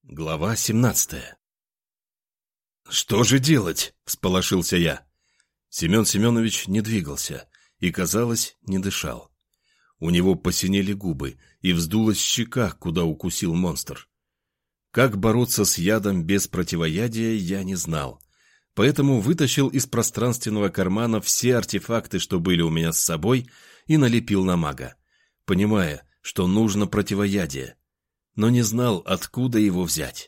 Глава 17. «Что же делать?» – всполошился я. Семен Семенович не двигался и, казалось, не дышал. У него посинели губы и вздулась щека, куда укусил монстр. Как бороться с ядом без противоядия, я не знал. Поэтому вытащил из пространственного кармана все артефакты, что были у меня с собой, и налепил на мага, понимая, что нужно противоядие, но не знал, откуда его взять.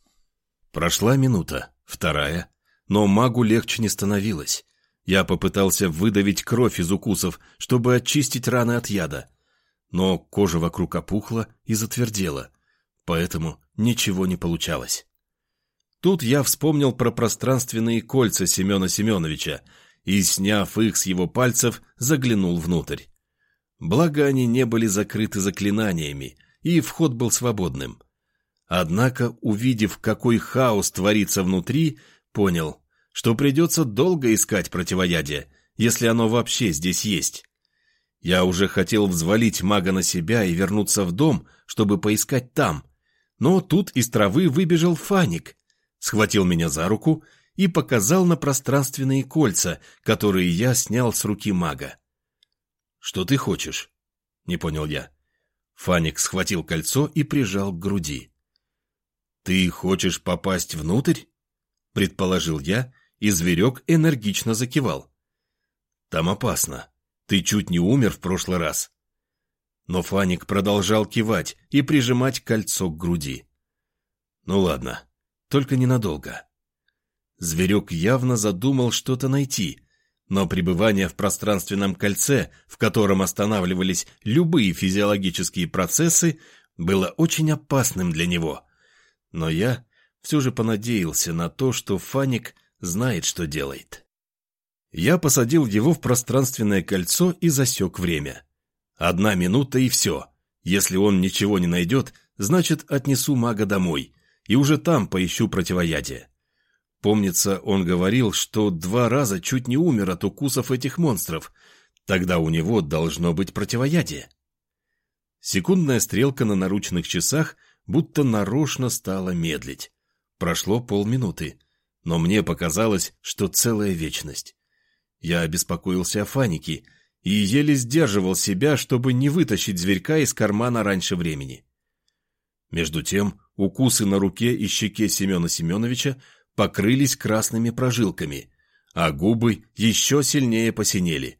Прошла минута, вторая, но магу легче не становилось. Я попытался выдавить кровь из укусов, чтобы очистить раны от яда, но кожа вокруг опухла и затвердела, поэтому ничего не получалось. Тут я вспомнил про пространственные кольца Семена Семеновича и, сняв их с его пальцев, заглянул внутрь. Благо они не были закрыты заклинаниями, и вход был свободным. Однако, увидев, какой хаос творится внутри, понял, что придется долго искать противоядие, если оно вообще здесь есть. Я уже хотел взвалить мага на себя и вернуться в дом, чтобы поискать там, но тут из травы выбежал Фаник, схватил меня за руку и показал на пространственные кольца, которые я снял с руки мага. «Что ты хочешь?» — не понял я. Фаник схватил кольцо и прижал к груди. «Ты хочешь попасть внутрь?» — предположил я, и зверек энергично закивал. «Там опасно. Ты чуть не умер в прошлый раз». Но Фаник продолжал кивать и прижимать кольцо к груди. «Ну ладно, только ненадолго». Зверек явно задумал что-то найти, но пребывание в пространственном кольце, в котором останавливались любые физиологические процессы, было очень опасным для него. Но я все же понадеялся на то, что Фаник знает, что делает. Я посадил его в пространственное кольцо и засек время. 1 минута и все. Если он ничего не найдет, значит, отнесу мага домой, и уже там поищу противоядие. Помнится, он говорил, что 2 раза чуть не умер от укусов этих монстров. Тогда у него должно быть противоядие. Секундная стрелка на наручных часах будто нарочно стала медлить. Прошло полминуты, но мне показалось, что целая вечность. Я обеспокоился о Фанике и еле сдерживал себя, чтобы не вытащить зверька из кармана раньше времени. Между тем, укусы на руке и щеке Семена Семеновича покрылись красными прожилками, а губы еще сильнее посинели.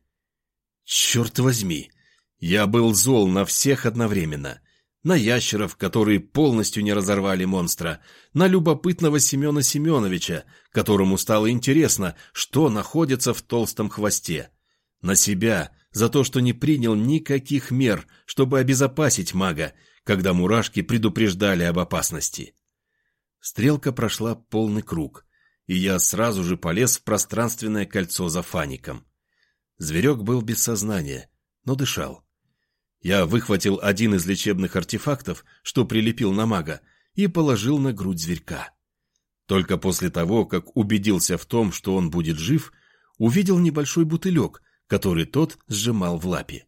Черт возьми, я был зол на всех одновременно. На ящеров, которые полностью не разорвали монстра, на любопытного Семена Семеновича, которому стало интересно, что находится в толстом хвосте, на себя за то, что не принял никаких мер, чтобы обезопасить мага, когда мурашки предупреждали об опасности. Стрелка прошла полный круг, и я сразу же полез в пространственное кольцо за Фаником. Зверек был без сознания, но дышал. Я выхватил один из лечебных артефактов, что прилепил на мага, и положил на грудь зверька. Только после того, как убедился в том, что он будет жив, увидел небольшой бутылек, который тот сжимал в лапе.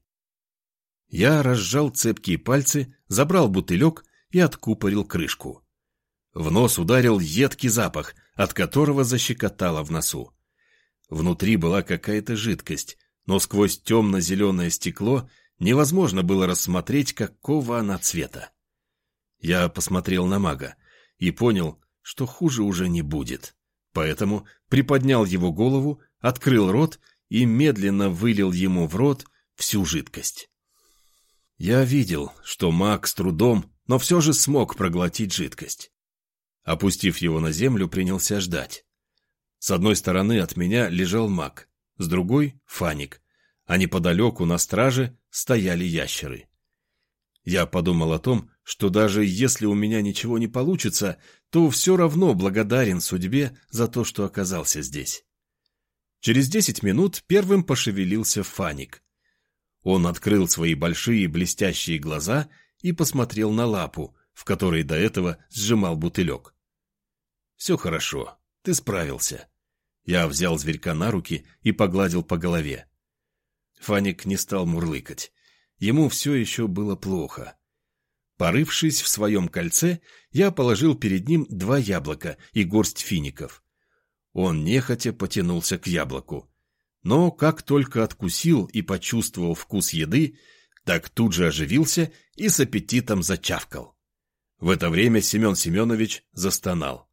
Я разжал цепкие пальцы, забрал бутылек и откупорил крышку. В нос ударил едкий запах, от которого защекотало в носу. Внутри была какая-то жидкость, но сквозь темно-зеленое стекло невозможно было рассмотреть, какого она цвета. Я посмотрел на мага и понял, что хуже уже не будет, поэтому приподнял его голову, открыл рот и медленно вылил ему в рот всю жидкость. Я видел, что маг с трудом, но все же смог проглотить жидкость. Опустив его на землю, принялся ждать. С одной стороны от меня лежал маг, с другой — Фаник, а неподалеку на страже стояли ящеры. Я подумал о том, что даже если у меня ничего не получится, то все равно благодарен судьбе за то, что оказался здесь. Через 10 минут первым пошевелился Фаник. Он открыл свои большие блестящие глаза и посмотрел на лапу, в которой до этого сжимал бутылек. «Все хорошо, ты справился». Я взял зверька на руки и погладил по голове. Фаник не стал мурлыкать. Ему все еще было плохо. Порывшись в своем кольце, я положил перед ним 2 яблока и горсть фиников. Он нехотя потянулся к яблоку. Но как только откусил и почувствовал вкус еды, так тут же оживился и с аппетитом зачавкал. В это время Семен Семенович застонал.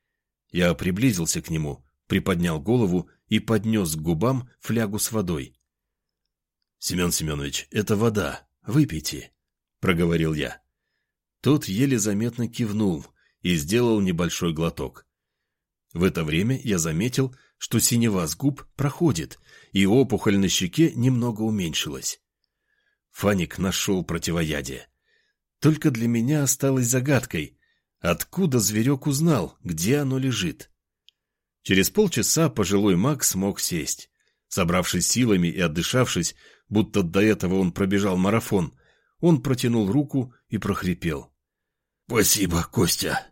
Я приблизился к нему, приподнял голову и поднес к губам флягу с водой. — Семен Семенович, это вода, выпейте, — проговорил я. Тот еле заметно кивнул и сделал небольшой глоток. В это время я заметил, что синева с губ проходит, и опухоль на щеке немного уменьшилась. Фаник нашел противоядие. Только для меня осталось загадкой, откуда зверек узнал, где оно лежит. Через полчаса пожилой маг смог сесть. Собравшись силами и отдышавшись, будто до этого он пробежал марафон, он протянул руку и прохрипел. — Спасибо, Костя.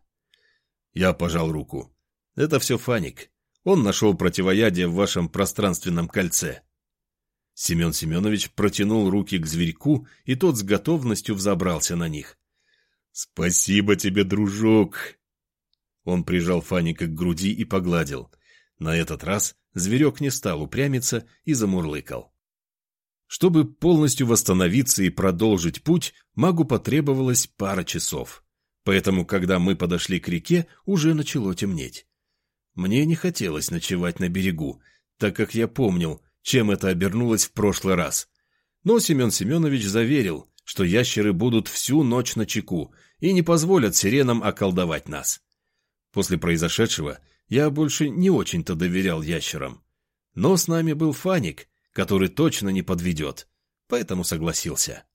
Я пожал руку. — Это все Фаник. Он нашел противоядие в вашем пространственном кольце. Семен Семенович протянул руки к зверьку, и тот с готовностью взобрался на них. — Спасибо тебе, дружок. Он прижал Фаника к груди и погладил. На этот раз зверек не стал упрямиться и замурлыкал. Чтобы полностью восстановиться и продолжить путь, магу потребовалось пара часов. Поэтому, когда мы подошли к реке, уже начало темнеть. Мне не хотелось ночевать на берегу, так как я помнил, чем это обернулось в прошлый раз. Но Семен Семенович заверил, что ящеры будут всю ночь начеку и не позволят сиренам околдовать нас. После произошедшего я больше не очень-то доверял ящерам. Но с нами был Фаник, который точно не подведет, поэтому согласился.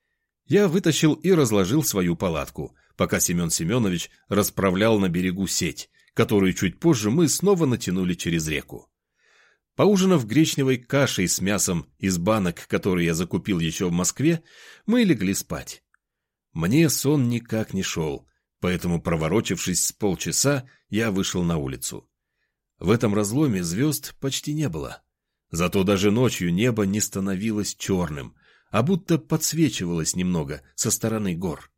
Я вытащил и разложил свою палатку, пока Семен Семенович расправлял на берегу сеть, которую чуть позже мы снова натянули через реку. Поужинав гречневой кашей с мясом из банок, которые я закупил еще в Москве, мы легли спать. Мне сон никак не шел, поэтому, проворочившись с полчаса, я вышел на улицу. В этом разломе звезд почти не было. Зато даже ночью небо не становилось черным, а будто подсвечивалось немного со стороны гор.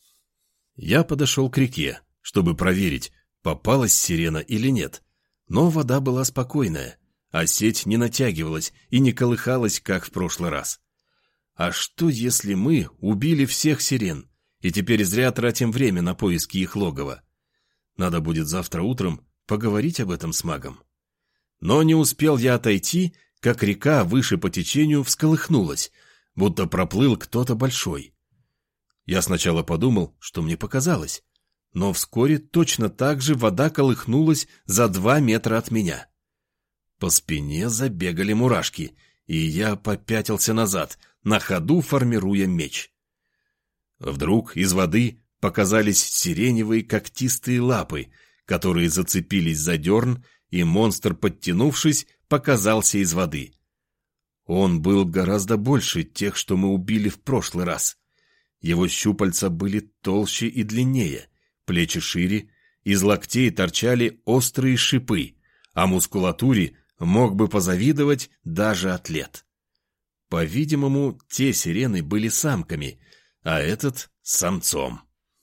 Я подошел к реке, чтобы проверить, попалась сирена или нет, но вода была спокойная, а сеть не натягивалась и не колыхалась, как в прошлый раз. А что, если мы убили всех сирен, и теперь зря тратим время на поиски их логова? Надо будет завтра утром поговорить об этом с магом. Но не успел я отойти, как река выше по течению всколыхнулась, будто проплыл кто-то большой. Я сначала подумал, что мне показалось, но вскоре точно так же вода колыхнулась за 2 метра от меня. По спине забегали мурашки, и я попятился назад, на ходу формируя меч. Вдруг из воды показались сиреневые когтистые лапы, которые зацепились за дерн, и монстр, подтянувшись, показался из воды. Он был гораздо больше тех, что мы убили в прошлый раз. Его щупальца были толще и длиннее, плечи шире, из локтей торчали острые шипы, а мускулатуре мог бы позавидовать даже атлет. По-видимому, те сирены были самками, а этот — самцом.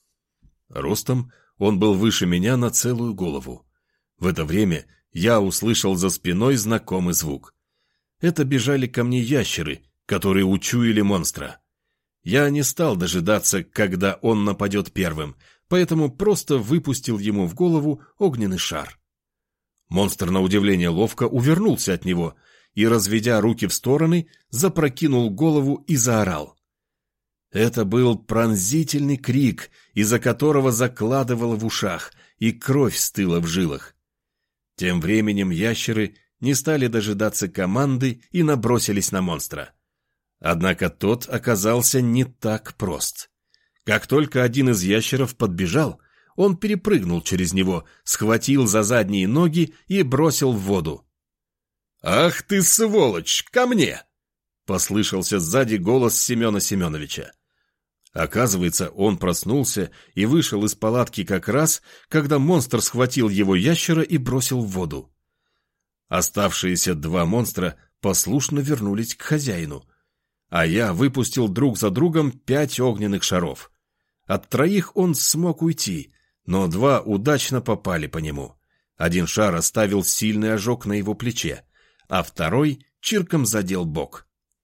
Ростом он был выше меня на целую голову. В это время я услышал за спиной знакомый звук. Это бежали ко мне ящеры, которые учуяли монстра. Я не стал дожидаться, когда он нападет первым, поэтому просто выпустил ему в голову огненный шар. Монстр, на удивление, ловко увернулся от него и, разведя руки в стороны, запрокинул голову и заорал. Это был пронзительный крик, из-за которого закладывало в ушах, и кровь стыла в жилах. Тем временем ящеры не стали дожидаться команды и набросились на монстра. Однако тот оказался не так прост. Как только один из ящеров подбежал, он перепрыгнул через него, схватил за задние ноги и бросил в воду. «Ах ты, сволочь, ко мне!» — послышался сзади голос Семена Семеновича. Оказывается, он проснулся и вышел из палатки как раз, когда монстр схватил его ящера и бросил в воду. Оставшиеся 2 монстра послушно вернулись к хозяину, а я выпустил друг за другом 5 огненных шаров. От 3 он смог уйти, но 2 удачно попали по нему. Один шар оставил сильный ожог на его плече, а 2 чирком задел бок.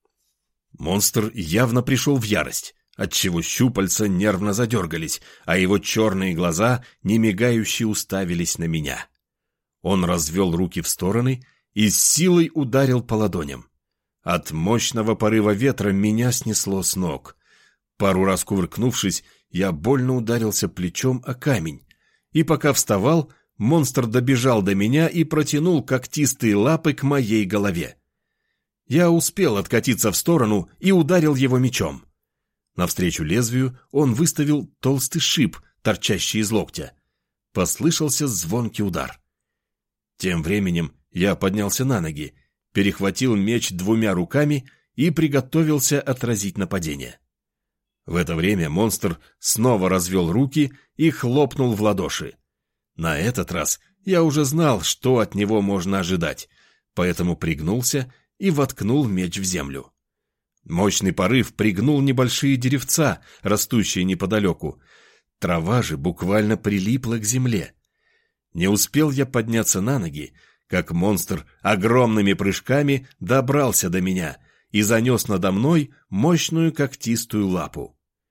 Монстр явно пришел в ярость, отчего щупальца нервно задергались, а его черные глаза немигающе уставились на меня. Он развел руки в стороны и с силой ударил по ладоням. От мощного порыва ветра меня снесло с ног. Пару раз кувыркнувшись, я больно ударился плечом о камень, и пока вставал, монстр добежал до меня и протянул когтистые лапы к моей голове. Я успел откатиться в сторону и ударил его мечом. Навстречу лезвию он выставил толстый шип, торчащий из локтя. Послышался звонкий удар. Тем временем я поднялся на ноги, перехватил меч 2 руками и приготовился отразить нападение. В это время монстр снова развел руки и хлопнул в ладоши. На этот раз я уже знал, что от него можно ожидать, поэтому пригнулся и воткнул меч в землю. Мощный порыв пригнул небольшие деревца, растущие неподалеку. Трава же буквально прилипла к земле. Не успел я подняться на ноги, как монстр огромными прыжками добрался до меня и занес надо мной мощную когтистую лапу.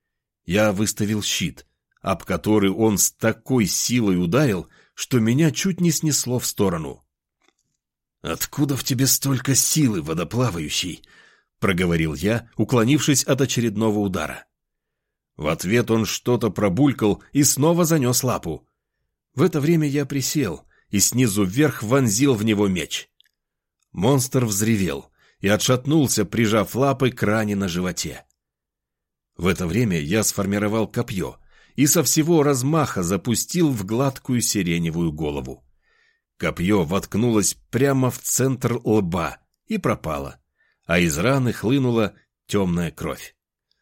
Я выставил щит, об который он с такой силой ударил, что меня чуть не снесло в сторону. «Откуда в тебе столько силы, водоплавающий?» — проговорил я, уклонившись от очередного удара. В ответ он что-то пробулькал и снова занес лапу. В это время я присел и снизу вверх вонзил в него меч. Монстр взревел и отшатнулся, прижав лапы к ране на животе. В это время я сформировал копье и со всего размаха запустил в гладкую сиреневую голову. Копье воткнулось прямо в центр лба и пропало, а из раны хлынула темная кровь.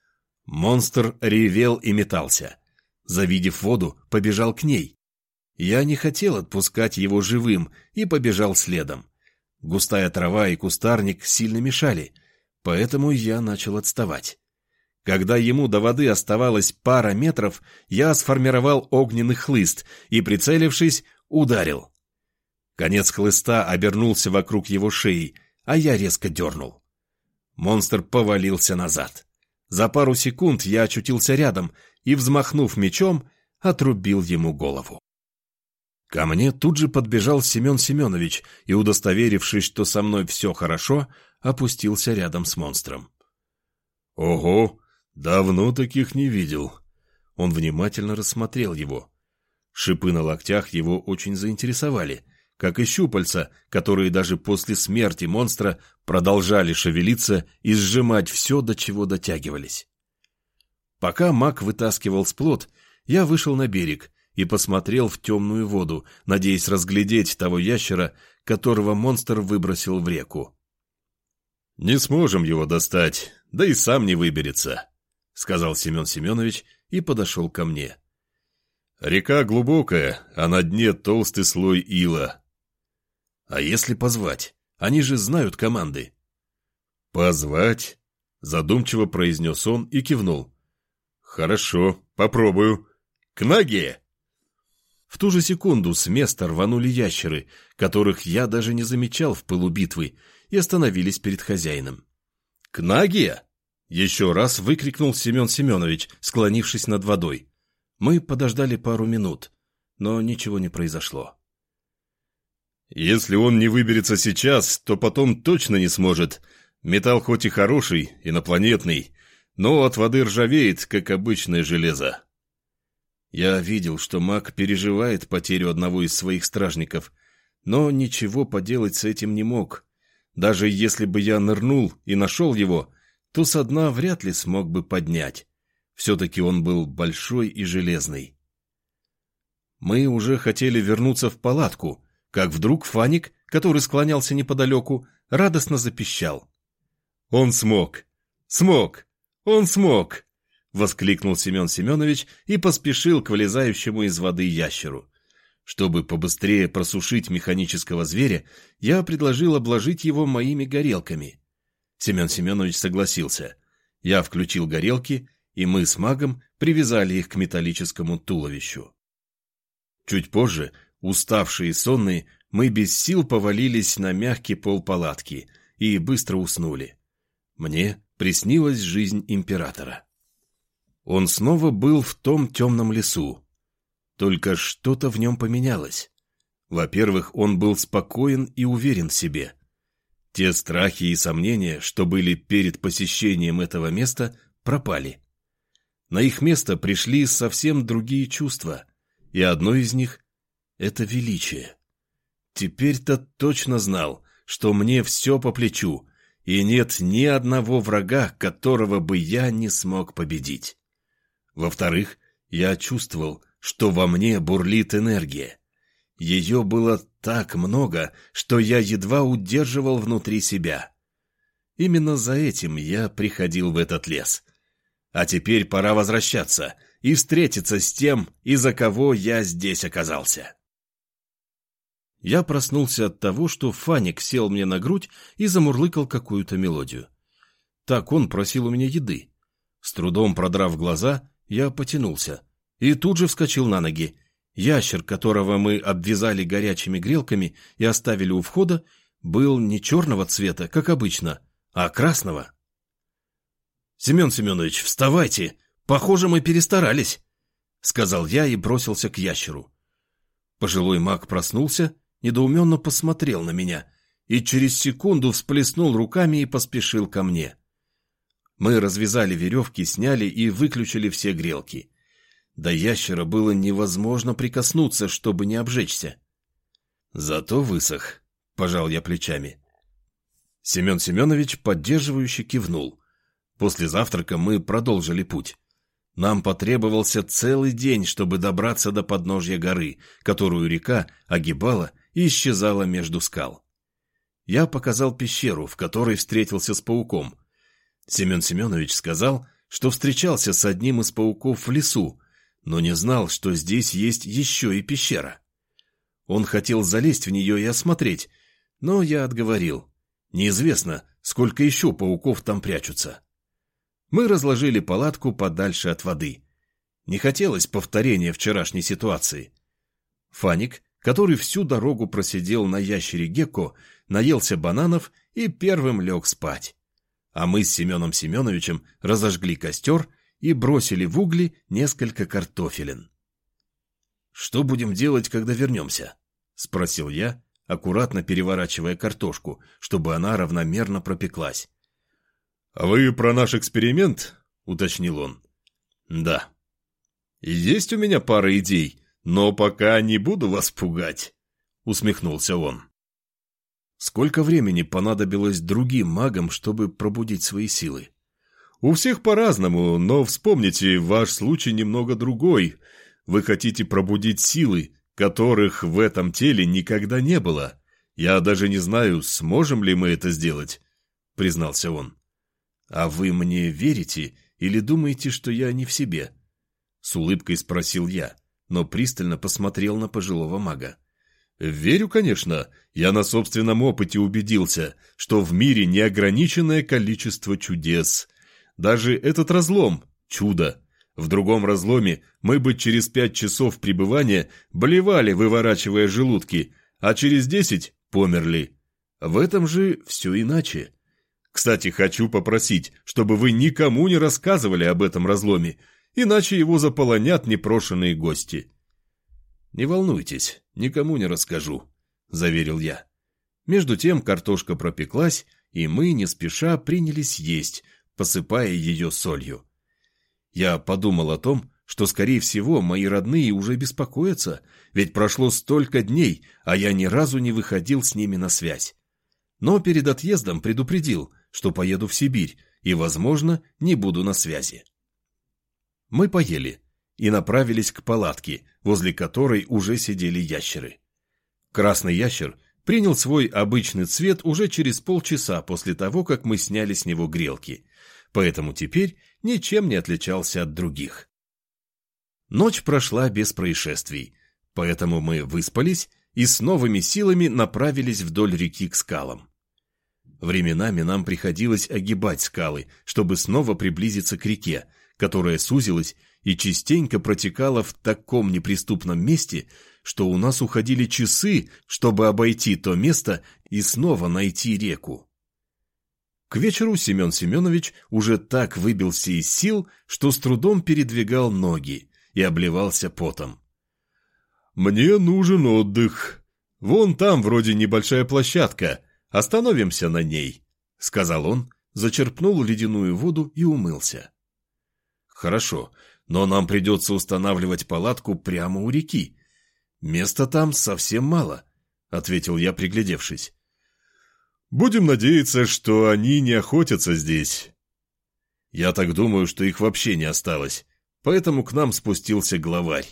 Монстр ревел и метался. Завидев воду, побежал к ней. Я не хотел отпускать его живым и побежал следом. Густая трава и кустарник сильно мешали, поэтому я начал отставать. Когда ему до воды оставалось пара метров, я сформировал огненный хлыст и, прицелившись, ударил. Конец хлыста обернулся вокруг его шеи, а я резко дернул. Монстр повалился назад. За пару секунд я очутился рядом и, взмахнув мечом, отрубил ему голову. Ко мне тут же подбежал Семен Семенович и, удостоверившись, что со мной все хорошо, опустился рядом с монстром. «Ого! Давно таких не видел». Он внимательно рассмотрел его. Шипы на локтях его очень заинтересовали, как и щупальца, которые даже после смерти монстра продолжали шевелиться и сжимать все, до чего дотягивались. Пока маг вытаскивал сплот, я вышел на берег и посмотрел в темную воду, надеясь разглядеть того ящера, которого монстр выбросил в реку. «Не сможем его достать, да и сам не выберется», — сказал Семен Семенович и подошел ко мне. «Река глубокая, а на дне толстый слой ила». «А если позвать? Они же знают команды». «Позвать?» — задумчиво произнес он и кивнул. «Хорошо, попробую. К ноге!» В ту же секунду с места рванули ящеры, которых я даже не замечал в пылу битвы, и остановились перед хозяином. «К ноге!» — еще раз выкрикнул Семен Семенович, склонившись над водой. Мы подождали пару минут, но ничего не произошло. «Если он не выберется сейчас, то потом точно не сможет. Металл хоть и хороший, инопланетный, но от воды ржавеет, как обычное железо». Я видел, что маг переживает потерю одного из своих стражников, но ничего поделать с этим не мог. Даже если бы я нырнул и нашел его, то со дна вряд ли смог бы поднять. Все-таки он был большой и железный. Мы уже хотели вернуться в палатку, как вдруг Фаник, который склонялся неподалеку, радостно запищал. «Он смог! Смог! Он смог!» — воскликнул Семен Семенович и поспешил к вылезающему из воды ящеру. Чтобы побыстрее просушить механического зверя, я предложил обложить его моими горелками. Семен Семенович согласился. Я включил горелки, и мы с магом привязали их к металлическому туловищу. Чуть позже, уставшие и сонные, мы без сил повалились на мягкий пол палатки и быстро уснули. Мне приснилась жизнь императора. Он снова был в том темном лесу. Только что-то в нем поменялось. Во-первых, он был спокоен и уверен в себе. Те страхи и сомнения, что были перед посещением этого места, пропали. На их место пришли совсем другие чувства, и одно из них — это величие. Теперь-то точно знал, что мне все по плечу, и нет ни одного врага, которого бы я не смог победить. Во-вторых, я чувствовал, что во мне бурлит энергия. Ее было так много, что я едва удерживал внутри себя. Именно за этим я приходил в этот лес. А теперь пора возвращаться и встретиться с тем, из-за кого я здесь оказался. Я проснулся от того, что Фаник сел мне на грудь и замурлыкал какую-то мелодию. Так он просил у меня еды. С трудом продрав глаза, я потянулся и тут же вскочил на ноги. Ящер, которого мы обвязали горячими грелками и оставили у входа, был не черного цвета, как обычно, а красного. «Семен Семенович, вставайте! Похоже, мы перестарались!» — сказал я и бросился к ящеру. Пожилой маг проснулся, недоуменно посмотрел на меня и через секунду всплеснул руками и поспешил ко мне. Мы развязали веревки, сняли и выключили все грелки. До ящера было невозможно прикоснуться, чтобы не обжечься. Зато высох, пожал я плечами. Семен Семенович поддерживающе кивнул. После завтрака мы продолжили путь. Нам потребовался целый день, чтобы добраться до подножья горы, которую река огибала и исчезала между скал. Я показал пещеру, в которой встретился с пауком. Семен Семенович сказал, что встречался с одним из пауков в лесу, но не знал, что здесь есть еще и пещера. Он хотел залезть в нее и осмотреть, но я отговорил. Неизвестно, сколько еще пауков там прячутся. Мы разложили палатку подальше от воды. Не хотелось повторения вчерашней ситуации. Фаник, который всю дорогу просидел на ящере Гекко, наелся бананов и первым лег спать. А мы с Семеном Семеновичем разожгли костер и бросили в угли несколько картофелин. «Что будем делать, когда вернемся?» — спросил я, аккуратно переворачивая картошку, чтобы она равномерно пропеклась. «А вы про наш эксперимент?» — уточнил он. «Да. Есть у меня пара идей, но пока не буду вас пугать», — усмехнулся он. Сколько времени понадобилось другим магам, чтобы пробудить свои силы? У всех по-разному, но вспомните, ваш случай немного другой. Вы хотите пробудить силы, которых в этом теле никогда не было. Я даже не знаю, сможем ли мы это сделать, — признался он. А вы мне верите или думаете, что я не в себе? С улыбкой спросил я, но пристально посмотрел на пожилого мага. Верю, конечно. Я на собственном опыте убедился, что в мире неограниченное количество чудес. Даже этот разлом — чудо. В другом разломе мы бы через 5 часов пребывания блевали, выворачивая желудки, а через 10 померли. В этом же все иначе. Кстати, хочу попросить, чтобы вы никому не рассказывали об этом разломе, иначе его заполонят непрошенные гости. «Не волнуйтесь, никому не расскажу», — заверил я. Между тем картошка пропеклась, и мы не спеша принялись есть, посыпая ее солью. Я подумал о том, что, скорее всего, мои родные уже беспокоятся, ведь прошло столько дней, а я ни разу не выходил с ними на связь. Но перед отъездом предупредил, что поеду в Сибирь и, возможно, не буду на связи. Мы поели и направились к палатке, возле которой уже сидели ящеры. Красный ящер принял свой обычный цвет уже через полчаса после того, как мы сняли с него грелки, поэтому теперь ничем не отличался от других. Ночь прошла без происшествий, поэтому мы выспались и с новыми силами направились вдоль реки к скалам. Временами нам приходилось огибать скалы, чтобы снова приблизиться к реке, которая сузилась и частенько протекала в таком неприступном месте, что у нас уходили часы, чтобы обойти то место и снова найти реку. К вечеру Семен Семенович уже так выбился из сил, что с трудом передвигал ноги и обливался потом. «Мне нужен отдых. Вон там вроде небольшая площадка. Остановимся на ней», — сказал он, зачерпнул ледяную воду и умылся. «Хорошо, но нам придется устанавливать палатку прямо у реки. Места там совсем мало», — ответил я, приглядевшись. «Будем надеяться, что они не охотятся здесь». Я так думаю, что их вообще не осталось, поэтому к нам спустился главарь.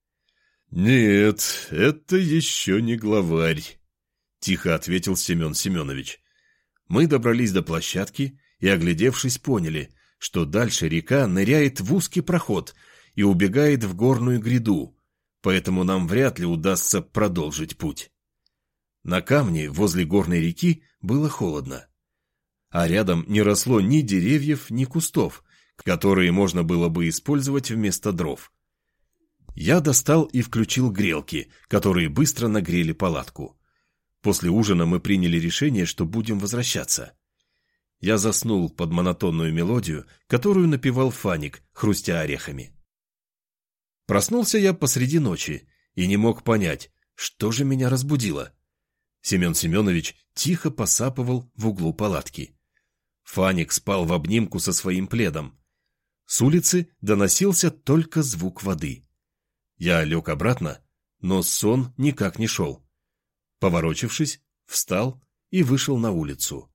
«Нет, это еще не главарь», — тихо ответил Семен Семенович. Мы добрались до площадки и, оглядевшись, поняли, что дальше река ныряет в узкий проход и убегает в горную гряду, поэтому нам вряд ли удастся продолжить путь. На камне возле горной реки было холодно, а рядом не росло ни деревьев, ни кустов, которые можно было бы использовать вместо дров. Я достал и включил грелки, которые быстро нагрели палатку. После ужина мы приняли решение, что будем возвращаться. Я заснул под монотонную мелодию, которую напевал Фаник, хрустя орехами. Проснулся я посреди ночи и не мог понять, что же меня разбудило. Семен Семенович тихо посапывал в углу палатки. Фаник спал в обнимку со своим пледом. С улицы доносился только звук воды. Я лег обратно, но сон никак не шел. Поворочившись, встал и вышел на улицу.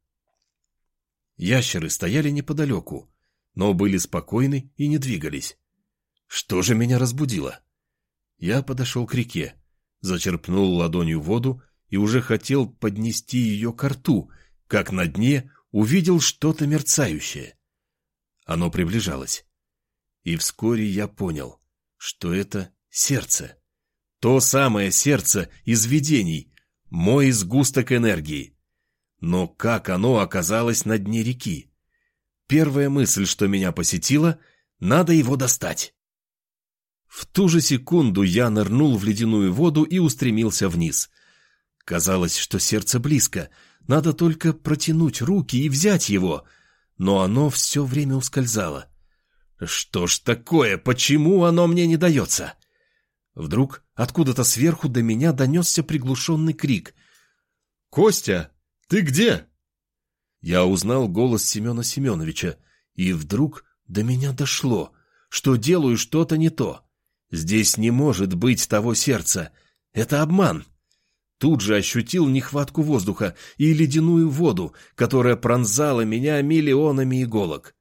Ящеры стояли неподалеку, но были спокойны и не двигались. Что же меня разбудило? Я подошел к реке, зачерпнул ладонью воду и уже хотел поднести ее ко рту, как на дне увидел что-то мерцающее. Оно приближалось. И вскоре я понял, что это сердце. То самое сердце из видений, мой сгусток энергии. Но как оно оказалось на дне реки? Первая мысль, что меня посетила, надо его достать. В ту же секунду я нырнул в ледяную воду и устремился вниз. Казалось, что сердце близко, надо только протянуть руки и взять его, но оно все время ускользало. Что ж такое, почему оно мне не дается? Вдруг откуда-то сверху до меня донесся приглушенный крик. «Костя, ты где?» Я узнал голос Семена Семеновича, и вдруг до меня дошло, что делаю что-то не то. Здесь не может быть того сердца. Это обман. Тут же ощутил нехватку воздуха и ледяную воду, которая пронзала меня миллионами иголок.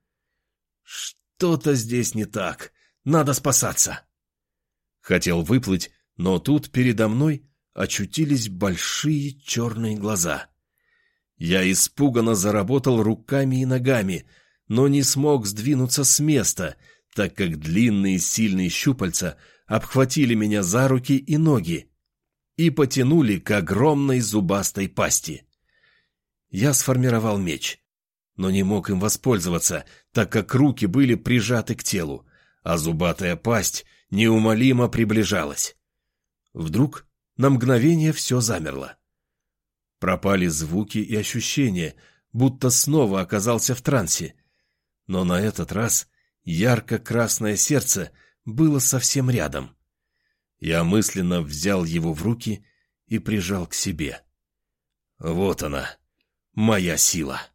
Что-то здесь не так. Надо спасаться. Хотел выплыть, но тут передо мной очутились большие черные глаза. Я испуганно заработал руками и ногами, но не смог сдвинуться с места, так как длинные сильные щупальца обхватили меня за руки и ноги и потянули к огромной зубастой пасти. Я сформировал меч, но не мог им воспользоваться, так как руки были прижаты к телу, а зубатая пасть неумолимо приближалась. Вдруг на мгновение все замерло. Пропали звуки и ощущения, будто снова оказался в трансе. Но на этот раз ярко-красное сердце было совсем рядом. Я мысленно взял его в руки и прижал к себе. Вот она, моя сила.